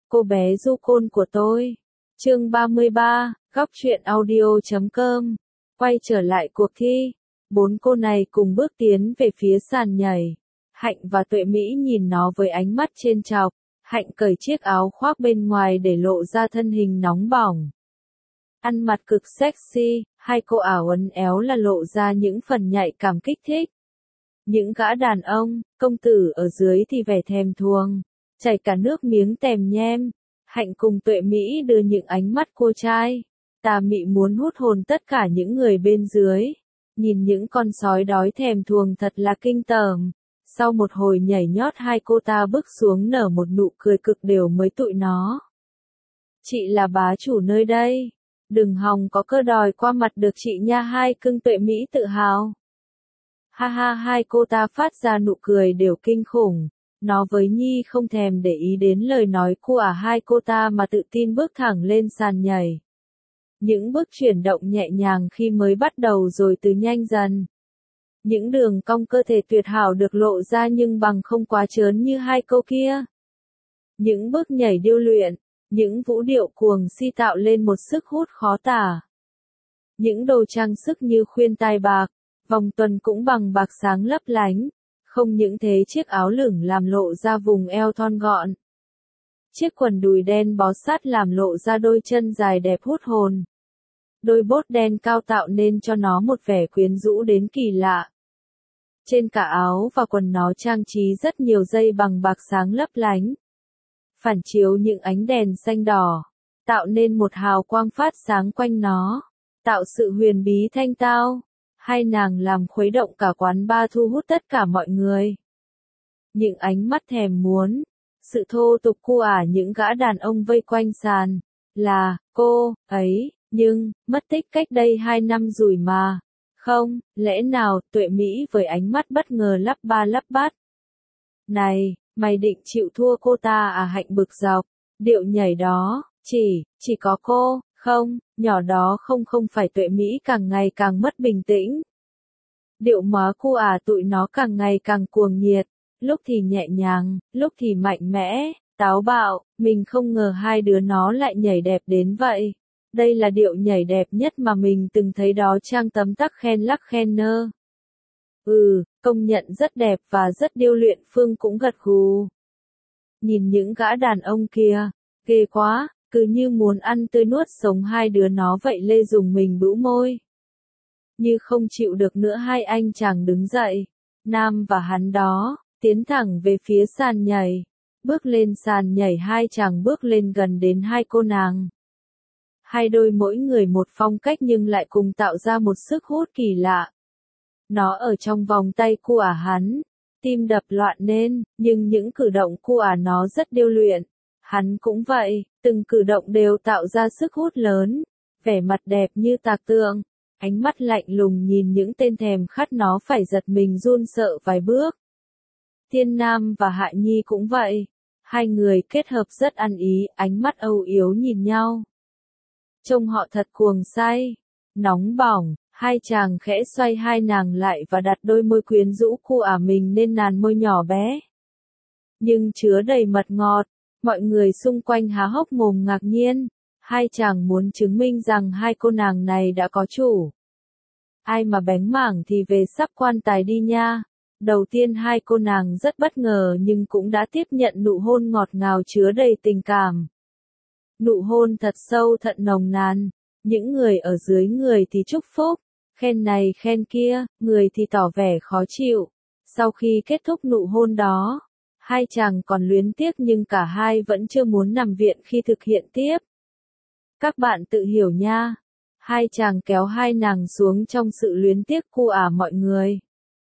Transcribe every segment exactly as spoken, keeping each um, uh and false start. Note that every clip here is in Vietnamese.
cô bé du côn của tôi. Chương ba mươi ba, góc truyện audio chấm com. Quay trở lại cuộc thi, bốn cô này cùng bước tiến về phía sàn nhảy. Hạnh và Tuệ Mỹ nhìn nó với ánh mắt trêu chọc. Hạnh cởi chiếc áo khoác bên ngoài để lộ ra thân hình nóng bỏng. Ăn mặc cực sexy, hai cô ảo uốn éo là lộ ra những phần nhạy cảm kích thích. Những gã đàn ông, công tử ở dưới thì vẻ thèm thuồng, chảy cả nước miếng tèm nhem. Hạnh cùng Tuệ Mỹ đưa những ánh mắt cô trai tà mị muốn hút hồn tất cả những người bên dưới. Nhìn những con sói đói thèm thuồng thật là kinh tởm. Sau một hồi nhảy nhót hai cô ta bước xuống nở một nụ cười cực đều mới tụi nó. Chị là bá chủ nơi đây. Đừng hòng có cơ đòi qua mặt được chị nha, hai cưng Tuệ Mỹ tự hào. Ha ha, hai cô ta phát ra nụ cười đều kinh khủng. Nó với Nhi không thèm để ý đến lời nói của hai cô ta mà tự tin bước thẳng lên sàn nhảy. Những bước chuyển động nhẹ nhàng khi mới bắt đầu rồi từ nhanh dần. Những đường cong cơ thể tuyệt hảo được lộ ra nhưng bằng không quá trớn như hai cô kia. Những bước nhảy điêu luyện, những vũ điệu cuồng si tạo lên một sức hút khó tả. Những đồ trang sức như khuyên tai bạc, vòng tuần cũng bằng bạc sáng lấp lánh. Không những thế chiếc áo lửng làm lộ ra vùng eo thon gọn. Chiếc quần đùi đen bó sát làm lộ ra đôi chân dài đẹp hút hồn. Đôi bốt đen cao tạo nên cho nó một vẻ quyến rũ đến kỳ lạ. Trên cả áo và quần nó trang trí rất nhiều dây bằng bạc sáng lấp lánh. Phản chiếu những ánh đèn xanh đỏ, tạo nên một hào quang phát sáng quanh nó, tạo sự huyền bí thanh tao. Hai nàng làm khuấy động cả quán bar thu hút tất cả mọi người. Những ánh mắt thèm muốn, sự thô tục cu ả những gã đàn ông vây quanh sàn, là, cô, ấy, nhưng, mất tích cách đây hai năm rồi mà. Không, lẽ nào, Tuệ Mỹ với ánh mắt bất ngờ lắp ba lắp bát. Này, mày định chịu thua cô ta à? Hạnh bực dọc, điệu nhảy đó, chỉ, chỉ có cô. Không, nhỏ đó không không phải Tuệ Mỹ càng ngày càng mất bình tĩnh. Điệu móa cu à tụi nó càng ngày càng cuồng nhiệt, lúc thì nhẹ nhàng, lúc thì mạnh mẽ, táo bạo, mình không ngờ hai đứa nó lại nhảy đẹp đến vậy. Đây là điệu nhảy đẹp nhất mà mình từng thấy đó, Trang tấm tắc khen lắc khen nơ. Ừ, công nhận rất đẹp và rất điêu luyện, Phương cũng gật gù. Nhìn những gã đàn ông kia, ghê quá. Cứ như muốn ăn tươi nuốt sống hai đứa nó vậy. Lê dùng mình bĩu môi. Như không chịu được nữa hai anh chàng đứng dậy. Nam và hắn đó, tiến thẳng về phía sàn nhảy. Bước lên sàn nhảy hai chàng bước lên gần đến hai cô nàng. Hai đôi mỗi người một phong cách nhưng lại cùng tạo ra một sức hút kỳ lạ. Nó ở trong vòng tay của ả hắn. Tim đập loạn lên, nhưng những cử động của ả nó rất điêu luyện. Hắn cũng vậy, từng cử động đều tạo ra sức hút lớn, vẻ mặt đẹp như tạc tượng, ánh mắt lạnh lùng nhìn những tên thèm khát nó phải giật mình run sợ vài bước. Thiên Nam và Hạ Nhi cũng vậy, hai người kết hợp rất ăn ý, ánh mắt âu yếm nhìn nhau. Trông họ thật cuồng say, nóng bỏng, hai chàng khẽ xoay hai nàng lại và đặt đôi môi quyến rũ của ả mình lên nàn môi nhỏ bé. Nhưng chứa đầy mật ngọt. Mọi người xung quanh há hốc mồm ngạc nhiên, hai chàng muốn chứng minh rằng hai cô nàng này đã có chủ. Ai mà bén mảng thì về sắp quan tài đi nha. Đầu tiên hai cô nàng rất bất ngờ nhưng cũng đã tiếp nhận nụ hôn ngọt ngào chứa đầy tình cảm. Nụ hôn thật sâu thật nồng nàn, những người ở dưới người thì chúc phúc, khen này khen kia, người thì tỏ vẻ khó chịu. Sau khi kết thúc nụ hôn đó, hai chàng còn luyến tiếc nhưng cả hai vẫn chưa muốn nằm viện khi thực hiện tiếp. Các bạn tự hiểu nha. Hai chàng kéo hai nàng xuống trong sự luyến tiếc cu ả mọi người.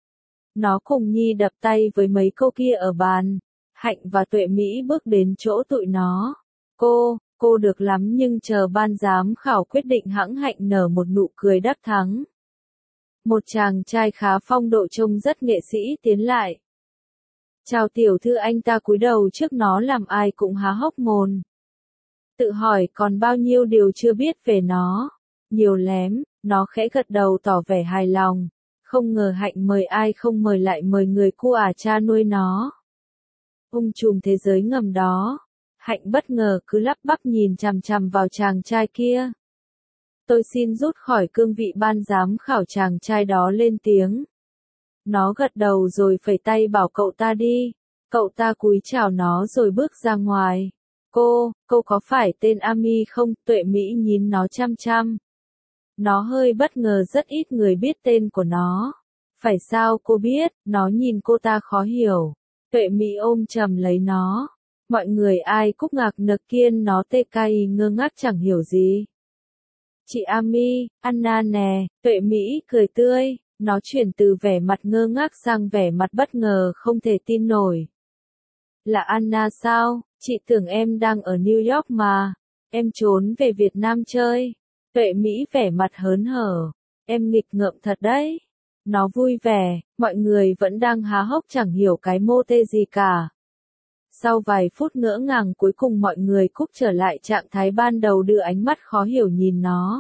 Nó cùng Nhi đập tay với mấy cô kia ở bàn. Hạnh và Tuệ Mỹ bước đến chỗ tụi nó. Cô, cô được lắm nhưng chờ ban giám khảo quyết định. Hãng Hạnh nở một nụ cười đắc thắng. Một chàng trai khá phong độ trông rất nghệ sĩ tiến lại. Chào tiểu thư, anh ta cúi đầu trước nó làm ai cũng há hốc mồm. Tự hỏi còn bao nhiêu điều chưa biết về nó. Nhiều lắm, nó khẽ gật đầu tỏ vẻ hài lòng. Không ngờ Hạnh mời ai không mời lại mời người cu ả cha nuôi nó. Ung trùm thế giới ngầm đó. Hạnh bất ngờ cứ lắp bắp nhìn chằm chằm vào chàng trai kia. Tôi xin rút khỏi cương vị ban giám khảo, chàng trai đó lên tiếng. Nó gật đầu rồi phẩy tay bảo cậu ta đi. Cậu ta cúi chào nó rồi bước ra ngoài. Cô, cô có phải tên Ami không? Tuệ Mỹ nhìn nó chăm chăm. Nó hơi bất ngờ, rất ít người biết tên của nó. Phải sao cô biết? Nó nhìn cô ta khó hiểu. Tuệ Mỹ ôm chầm lấy nó. Mọi người ai cúc ngạc nực kiên nó tê cay ngơ ngác chẳng hiểu gì. Chị Ami, Anna nè, Tuệ Mỹ cười tươi. Nó chuyển từ vẻ mặt ngơ ngác sang vẻ mặt bất ngờ không thể tin nổi. Là Anna sao? Chị tưởng em đang ở New York mà. Em trốn về Việt Nam chơi. Tuệ Mỹ vẻ mặt hớn hở. Em nghịch ngợm thật đấy. Nó vui vẻ, mọi người vẫn đang há hốc chẳng hiểu cái mô tê gì cả. Sau vài phút ngỡ ngàng cuối cùng mọi người cúc trở lại trạng thái ban đầu, đưa ánh mắt khó hiểu nhìn nó.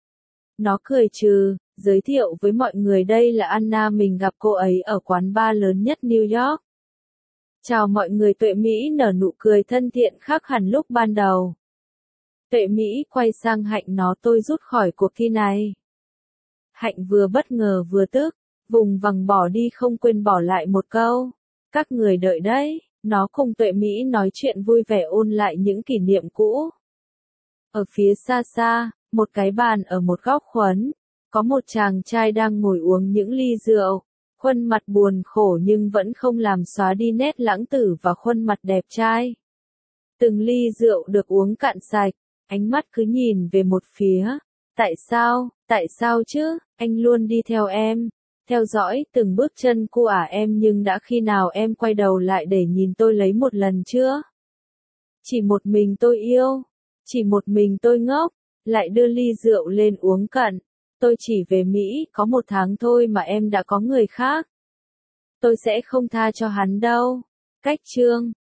Nó cười trừ, giới thiệu với mọi người đây là Anna, mình gặp cô ấy ở quán bar lớn nhất New York. Chào mọi người. Tuệ Mỹ nở nụ cười thân thiện khác hẳn lúc ban đầu. Tuệ Mỹ quay sang Hạnh, nó tôi rút khỏi cuộc thi này. Hạnh vừa bất ngờ vừa tức, vùng vằng bỏ đi không quên bỏ lại một câu. Các người đợi đấy. Nó cùng Tuệ Mỹ nói chuyện vui vẻ ôn lại những kỷ niệm cũ. Ở phía xa xa, một cái bàn ở một góc khuất, có một chàng trai đang ngồi uống những ly rượu. Khuôn mặt buồn khổ nhưng vẫn không làm xóa đi nét lãng tử và khuôn mặt đẹp trai. Từng ly rượu được uống cạn sạch, ánh mắt cứ nhìn về một phía. Tại sao, tại sao chứ, anh luôn đi theo em, theo dõi từng bước chân của ả em, nhưng đã khi nào em quay đầu lại để nhìn tôi lấy một lần chưa? Chỉ một mình tôi yêu, chỉ một mình tôi ngốc, lại đưa ly rượu lên uống cạn. Tôi chỉ về Mỹ có một tháng thôi mà em đã có người khác. Tôi sẽ không tha cho hắn đâu. Cách chương